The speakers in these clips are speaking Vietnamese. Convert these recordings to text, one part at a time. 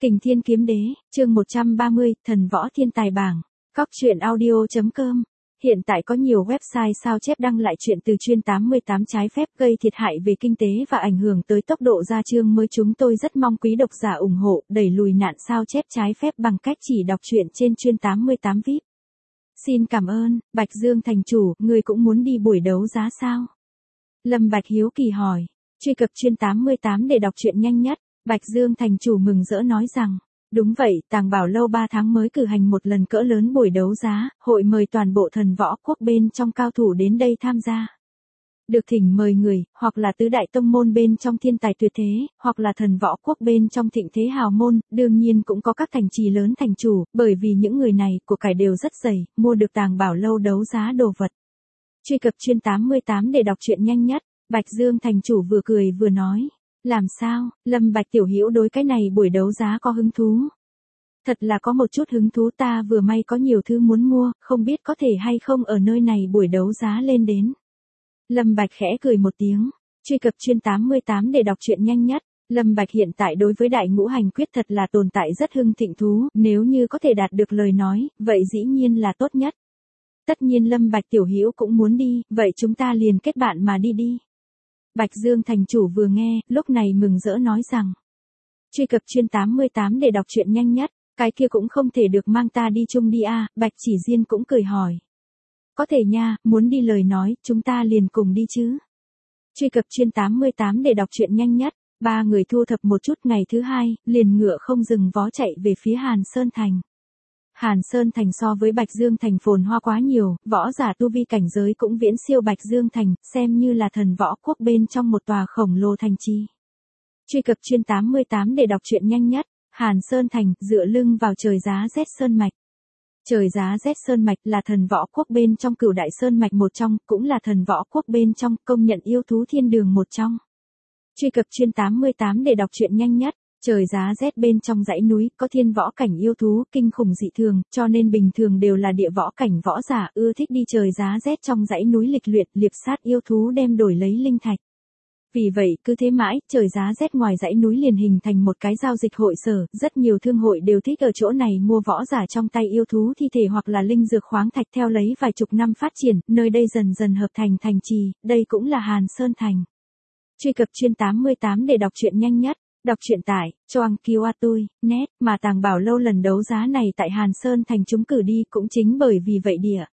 Kình Thiên Kiếm Đế, chương 130, Thần Võ Thiên Tài Bảng. Cóc truyện audio.com. Hiện tại có nhiều website sao chép đăng lại chuyện từ chuyên 88 trái phép gây thiệt hại về kinh tế và ảnh hưởng tới tốc độ ra chương mới. Chúng tôi rất mong quý độc giả ủng hộ, đẩy lùi nạn sao chép trái phép bằng cách chỉ đọc truyện trên chuyên 88 VIP. Xin cảm ơn. Bạch Dương thành chủ, người cũng muốn đi buổi đấu giá sao? Lâm Bạch hiếu kỳ hỏi. Truy cập chuyên 88 để đọc truyện nhanh nhất. Bạch Dương thành chủ mừng rỡ nói rằng, đúng vậy, Tàng Bảo Lâu 3 tháng mới cử hành một lần cỡ lớn buổi đấu giá, hội mời toàn bộ thần võ quốc bên trong cao thủ đến đây tham gia. Được thỉnh mời người, hoặc là tứ đại tông môn bên trong thiên tài tuyệt thế, hoặc là thần võ quốc bên trong thịnh thế hào môn, đương nhiên cũng có các thành trì lớn thành chủ, bởi vì những người này của cải đều rất dày, mua được Tàng Bảo Lâu đấu giá đồ vật. Truy cập chuyên 88 để đọc truyện nhanh nhất. Bạch Dương thành chủ vừa cười vừa nói. Làm sao, Lâm Bạch tiểu hữu đối cái này buổi đấu giá có hứng thú? Thật là có một chút hứng thú, ta vừa may có nhiều thứ muốn mua, không biết có thể hay không ở nơi này buổi đấu giá lên đến. Lâm Bạch khẽ cười một tiếng. Truy cập chuyên 88 để đọc truyện nhanh nhất. Lâm Bạch hiện tại đối với đại ngũ hành quyết thật là tồn tại rất hưng thịnh thú, nếu như có thể đạt được lời nói, vậy dĩ nhiên là tốt nhất. Tất nhiên Lâm Bạch tiểu hữu cũng muốn đi, vậy chúng ta liền kết bạn mà đi đi. Bạch Dương thành chủ vừa nghe, lúc này mừng rỡ nói rằng. Truy cập chuyên 88 để đọc truyện nhanh nhất, cái kia cũng không thể được mang ta đi chung đi à, Bạch Chỉ Diên cũng cười hỏi. Có thể nha, muốn đi lời nói, chúng ta liền cùng đi chứ. Truy cập chuyên 88 để đọc truyện nhanh nhất, ba người thu thập một chút ngày thứ hai, liền ngựa không dừng vó chạy về phía Hàn Sơn Thành. Hàn Sơn Thành so với Bạch Dương Thành phồn hoa quá nhiều, võ giả tu vi cảnh giới cũng viễn siêu Bạch Dương Thành, xem như là thần võ quốc bên trong một tòa khổng lồ thành trì. Truy cập chuyên 88 để đọc truyện nhanh nhất, Hàn Sơn Thành, dựa lưng vào trời giá rét sơn mạch. Trời giá rét sơn mạch là thần võ quốc bên trong cửu đại sơn mạch một trong, cũng là thần võ quốc bên trong công nhận yêu thú thiên đường một trong. Truy cập chuyên 88 để đọc truyện nhanh nhất. Trời giá rét bên trong dãy núi, có thiên võ cảnh yêu thú, kinh khủng dị thường, cho nên bình thường đều là địa võ cảnh võ giả ưa thích đi trời giá rét trong dãy núi lịch luyện, liệp sát yêu thú đem đổi lấy linh thạch. Vì vậy, cứ thế mãi, trời giá rét ngoài dãy núi liền hình thành một cái giao dịch hội sở, rất nhiều thương hội đều thích ở chỗ này mua võ giả trong tay yêu thú thi thể hoặc là linh dược khoáng thạch. Theo lấy vài chục năm phát triển, nơi đây dần dần hợp thành thành trì, đây cũng là Hàn Sơn Thành. Truy cập chuyên 88 để đọc truyện nhanh nhất. Đọc truyện tại Choang Kiwa Tui, net, mà Tàng Bảo Lâu lần đấu giá này tại Hàn Sơn Thành chúng cử đi cũng chính bởi vì vậy địa.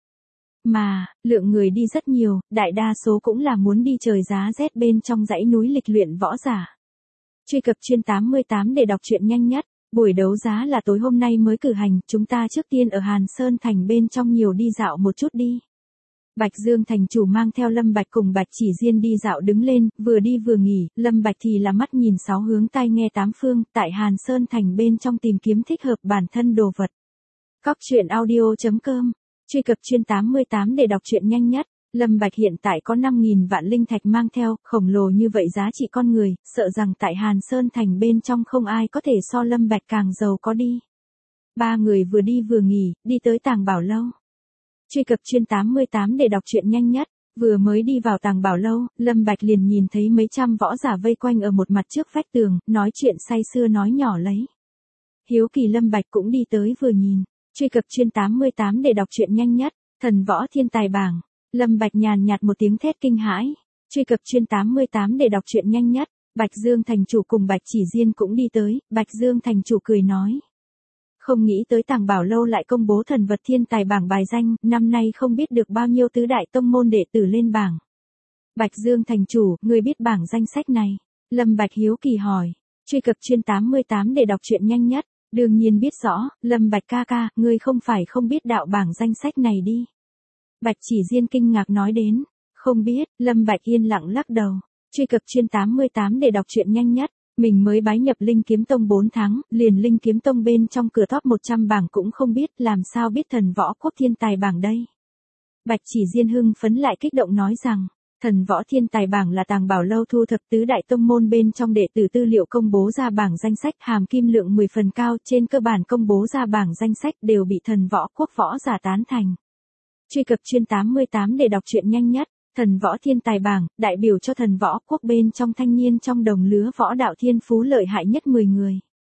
Mà, lượng người đi rất nhiều, đại đa số cũng là muốn đi trời giá rét bên trong dãy núi lịch luyện võ giả. Truy cập chuyên 88 để đọc truyện nhanh nhất, buổi đấu giá là tối hôm nay mới cử hành, chúng ta trước tiên ở Hàn Sơn Thành bên trong nhiều đi dạo một chút đi. Bạch Dương thành chủ mang theo Lâm Bạch cùng Bạch Chỉ Diên đi dạo đứng lên, vừa đi vừa nghỉ, Lâm Bạch thì là mắt nhìn sáu hướng tai nghe tám phương, tại Hàn Sơn Thành bên trong tìm kiếm thích hợp bản thân đồ vật. Cóc truyện audio.com. Truy cập chuyên 88 để đọc truyện nhanh nhất. Lâm Bạch hiện tại có 5.000 vạn linh thạch mang theo, khổng lồ như vậy giá trị con người, sợ rằng tại Hàn Sơn Thành bên trong không ai có thể so Lâm Bạch càng giàu có đi. Ba người vừa đi vừa nghỉ, đi tới Tàng Bảo Lâu. Truy cập chuyên 88 để đọc truyện nhanh nhất, vừa mới đi vào Tàng Bảo Lâu, Lâm Bạch liền nhìn thấy mấy trăm võ giả vây quanh ở một mặt trước vách tường, nói chuyện say sưa nói nhỏ lấy. Hiếu kỳ Lâm Bạch cũng đi tới vừa nhìn. Truy cập chuyên 88 để đọc truyện nhanh nhất, Thần Võ Thiên Tài Bảng. Lâm Bạch nhàn nhạt một tiếng thét kinh hãi. Truy cập chuyên 88 để đọc truyện nhanh nhất, Bạch Dương thành chủ cùng Bạch Chỉ Diên cũng đi tới, Bạch Dương thành chủ cười nói. Không nghĩ tới Tàng Bảo Lâu lại công bố thần vật thiên tài bảng bài danh, năm nay không biết được bao nhiêu tứ đại tông môn đệ tử lên bảng. Bạch Dương thành chủ, ngươi biết bảng danh sách này? Lâm Bạch hiếu kỳ hỏi. Truy cập chuyên 88 để đọc truyện nhanh nhất, đương nhiên biết rõ, Lâm Bạch ca ca, ngươi không phải không biết đạo bảng danh sách này đi. Bạch Chỉ Diên kinh ngạc nói đến. Không biết, Lâm Bạch yên lặng lắc đầu. Truy cập chuyên 88 để đọc truyện nhanh nhất. Mình mới bái nhập Linh Kiếm Tông 4 tháng, liền Linh Kiếm Tông bên trong cửa top 100 bảng cũng không biết, làm sao biết thần võ quốc thiên tài bảng đây. Bạch Chỉ Diên hưng phấn lại kích động nói rằng, thần võ thiên tài bảng là Tàng Bảo Lâu thu thập tứ đại tông môn bên trong đệ tử tư liệu công bố ra bảng danh sách, hàm kim lượng 10 phần cao, trên cơ bản công bố ra bảng danh sách đều bị thần võ quốc võ giả tán thành. Truy cập chuyên 88 để đọc truyện nhanh nhất. Thần võ thiên tài bảng, đại biểu cho thần võ quốc bên trong thanh niên trong đồng lứa võ đạo thiên phú lợi hại nhất 10 người.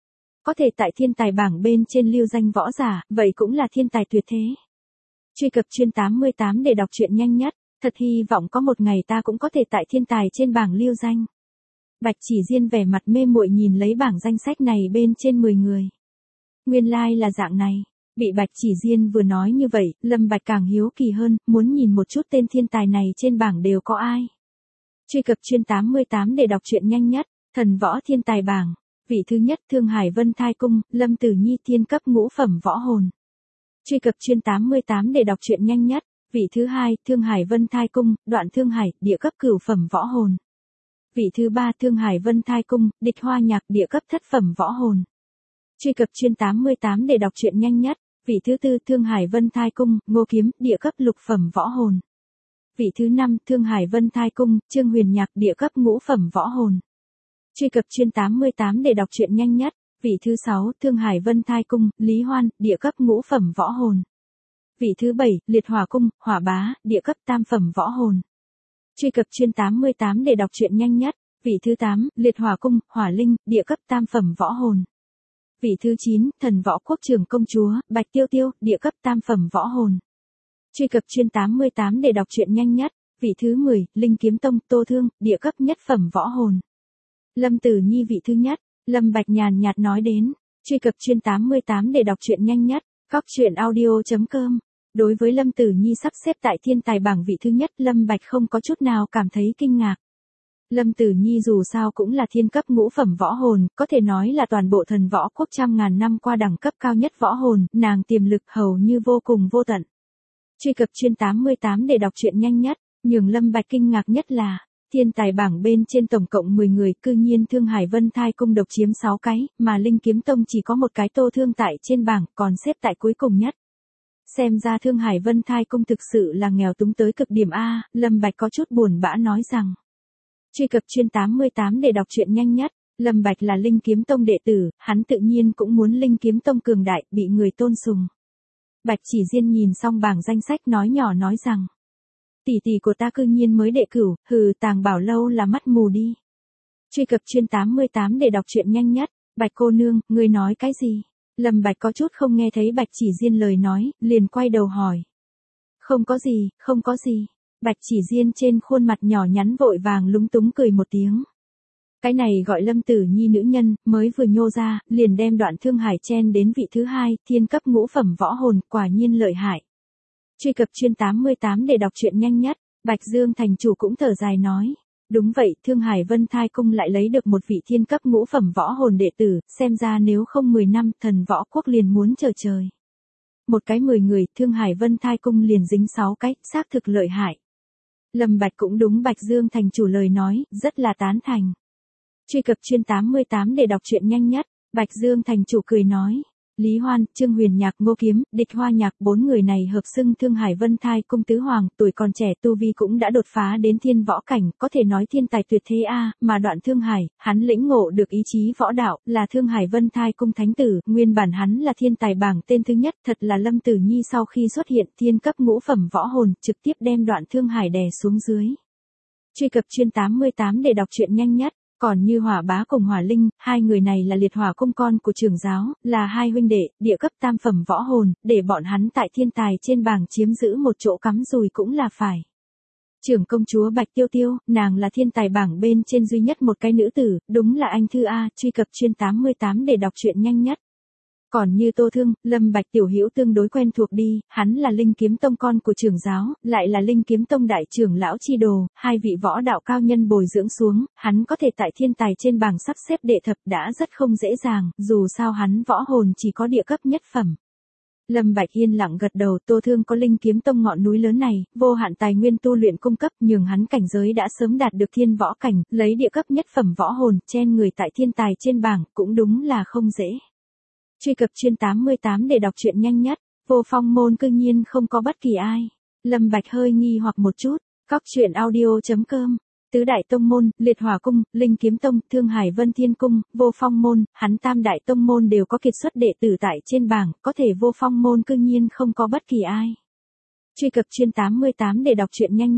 có thể tại thiên tài bảng bên trên lưu danh võ giả, vậy cũng là thiên tài tuyệt thế. Truy cập chuyên 88 để đọc truyện nhanh nhất, thật hy vọng có một ngày ta cũng có thể tại thiên tài trên bảng lưu danh. Bạch Chỉ Diên vẻ mặt mê muội nhìn lấy bảng danh sách này bên trên 10 người. Nguyên lai là dạng này. Bị Bạch Chỉ Diên vừa nói như vậy, Lâm Bạch càng hiếu kỳ hơn, muốn nhìn một chút tên thiên tài này trên bảng đều có ai. Truy cập chuyên 88 để đọc truyện nhanh nhất, thần võ thiên tài bảng. Vị thứ nhất Thương Hải Vân Thai Cung, Lâm Tử Nhi thiên cấp ngũ phẩm võ hồn. Truy cập chuyên 88 để đọc truyện nhanh nhất, vị thứ hai Thương Hải Vân Thai Cung, Đoạn Thương Hải, địa cấp cửu phẩm võ hồn. Vị thứ ba Thương Hải Vân Thai Cung, Địch Hoa Nhạc, địa cấp thất phẩm võ hồn. Truy cập chuyên 88 để đọc truyện nhanh nhất, vị thứ tư Thương Hải Vân Thai Cung, Ngô Kiếm, địa cấp lục phẩm võ hồn. Vị thứ năm Thương Hải Vân Thai Cung, Trương Huyền Nhạc, địa cấp ngũ phẩm võ hồn. Truy cập chuyên 88 để đọc truyện nhanh nhất, vị thứ 6 Thương Hải Vân Thai Cung, Lý Hoan, địa cấp ngũ phẩm võ hồn. Vị thứ 7 Liệt Hỏa Cung, Hỏa Bá, địa cấp tam phẩm võ hồn. Truy cập chuyên 88 để đọc truyện nhanh nhất, vị thứ 8 Liệt Hỏa Cung, Hỏa Linh, địa cấp tam phẩm võ hồn. Vị thứ 9 Thần Võ Quốc Trưởng Công Chúa, Bạch Tiêu Tiêu, địa cấp tam phẩm võ hồn. Truy cập chuyên 88 để đọc truyện nhanh nhất, vị thứ 10 Linh Kiếm Tông, Tô Thương, địa cấp nhất phẩm võ hồn. Lâm Tử Nhi vị thứ nhất, Lâm Bạch nhàn nhạt nói đến. Truy cập chuyên 88 để đọc truyện nhanh nhất, coctruyện.audio.com. Đối với Lâm Tử Nhi sắp xếp tại thiên tài bảng vị thứ nhất, Lâm Bạch không có chút nào cảm thấy kinh ngạc. Lâm Tử Nhi dù sao cũng là thiên cấp ngũ phẩm võ hồn, có thể nói là toàn bộ thần võ quốc trăm ngàn năm qua đẳng cấp cao nhất võ hồn, nàng tiềm lực hầu như vô cùng vô tận. Truy cập chuyên 88 để đọc truyện nhanh nhất, nhường Lâm Bạch kinh ngạc nhất là, thiên tài bảng bên trên tổng cộng 10 người, cư nhiên Thương Hải Vân Thai Cung độc chiếm 6 cái, mà Linh Kiếm Tông chỉ có một cái Tô Thương tại trên bảng, còn xếp tại cuối cùng nhất. Xem ra Thương Hải Vân Thai Cung thực sự là nghèo túng tới cực điểm A, Lâm Bạch có chút buồn bã nói rằng. Truy cập chuyên 88 để đọc truyện nhanh nhất, Lâm Bạch là Linh Kiếm Tông đệ tử, hắn tự nhiên cũng muốn Linh Kiếm Tông cường đại, bị người tôn sùng. Bạch Chỉ Diên nhìn xong bảng danh sách nói nhỏ nói rằng. Tỷ tỷ của ta cư nhiên mới đệ cửu, hừ Tàng Bảo Lâu là mắt mù đi. Truy cập chuyên 88 để đọc truyện nhanh nhất, Bạch cô nương, ngươi nói cái gì? Lâm Bạch có chút không nghe thấy Bạch Chỉ Diên lời nói, liền quay đầu hỏi. Không có gì, không có gì. Bạch Chỉ Diên trên khuôn mặt nhỏ nhắn vội vàng lúng túng cười một tiếng. Cái này gọi Lâm Tử Nhi nữ nhân, mới vừa nhô ra, liền đem Đoạn Thương Hải chen đến vị thứ hai, thiên cấp ngũ phẩm võ hồn, quả nhiên lợi hại. Truy cập chuyên 88 để đọc truyện nhanh nhất, Bạch Dương thành chủ cũng thở dài nói. Đúng vậy, Thương Hải Vân Thai Cung lại lấy được một vị thiên cấp ngũ phẩm võ hồn đệ tử, xem ra nếu không 10 năm, thần võ quốc liền muốn chờ trời. Một cái 10 người, Thương Hải Vân Thai Cung liền dính 6 cái, xác thực lợi hại. Lâm Bạch cũng đúng Bạch Dương thành chủ lời nói, rất là tán thành. Truy cập chuyên 88 để đọc truyện nhanh nhất, Bạch Dương thành chủ cười nói. Lý Hoan, Trương Huyền Nhạc, Ngô Kiếm, Địch Hoa Nhạc, 4 người này hợp xưng Thương Hải Vân Thai Cung tứ hoàng, tuổi còn trẻ tu vi cũng đã đột phá đến thiên võ cảnh, có thể nói thiên tài tuyệt thế a, mà Đoạn Thương Hải, hắn lĩnh ngộ được ý chí võ đạo, là Thương Hải Vân Thai Cung thánh tử, nguyên bản hắn là thiên tài bảng tên thứ nhất, thật là Lâm Tử Nhi sau khi xuất hiện thiên cấp ngũ phẩm võ hồn, trực tiếp đem Đoạn Thương Hải đè xuống dưới. Truy cập chuyên 88 để đọc truyện nhanh nhất. Còn như Hỏa Bá cùng Hỏa Linh, hai người này là Liệt Hỏa Cung con của trưởng giáo, là hai huynh đệ, địa cấp tam phẩm võ hồn, để bọn hắn tại thiên tài trên bảng chiếm giữ một chỗ cắm rùi cũng là phải. Trưởng công chúa Bạch Tiêu Tiêu, nàng là thiên tài bảng bên trên duy nhất một cái nữ tử, đúng là anh thư A, truy cập chuyên 88 để đọc truyện nhanh nhất. Còn như Tô Thương, Lâm Bạch tiểu hữu tương đối quen thuộc đi, hắn là Linh Kiếm Tông con của trưởng giáo, lại là Linh Kiếm Tông đại trưởng lão chi đồ, hai vị võ đạo cao nhân bồi dưỡng xuống, hắn có thể tại thiên tài trên bảng sắp xếp đệ thập đã rất không dễ dàng, dù sao hắn võ hồn chỉ có địa cấp nhất phẩm. Lâm Bạch yên lặng gật đầu, Tô Thương có Linh Kiếm Tông ngọn núi lớn này, vô hạn tài nguyên tu luyện cung cấp, nhường hắn cảnh giới đã sớm đạt được thiên võ cảnh, lấy địa cấp nhất phẩm võ hồn, chen người tại thiên tài trên bảng, cũng đúng là không dễ. Truy cập chuyên 88 để đọc truyện nhanh nhất, Vô Phong môn cư nhiên không có bất kỳ ai. Lâm Bạch hơi nghi hoặc một chút, coctruyện.audio.com. Tứ đại tông môn, Liệt Hỏa Cung, Linh Kiếm Tông, Thương Hải Vân Thiên Cung, Vô Phong môn, hắn tam đại tông môn đều có kiệt xuất đệ tử tại trên bảng, có thể Vô Phong môn cư nhiên không có bất kỳ ai. Truy cập chuyên 88 để đọc truyện nhanh nhất,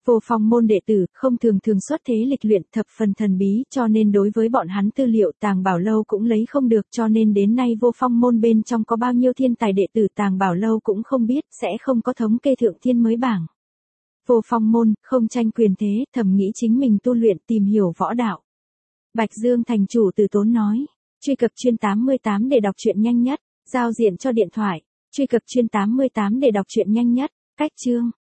Vô Phong môn đệ tử không thường thường xuất thế lịch luyện, thập phần thần bí, cho nên đối với bọn hắn tư liệu Tàng Bảo Lâu cũng lấy không được, cho nên đến nay Vô Phong môn bên trong có bao nhiêu thiên tài đệ tử Tàng Bảo Lâu cũng không biết, sẽ không có thống kê thượng thiên mới bảng. Vô Phong môn không tranh quyền thế, thầm nghĩ chính mình tu luyện tìm hiểu võ đạo. Bạch Dương thành chủ từ tốn nói, truy cập chuyên 88 để đọc truyện nhanh nhất, giao diện cho điện thoại, truy cập chuyên 88 để đọc truyện nhanh nhất, cách chương.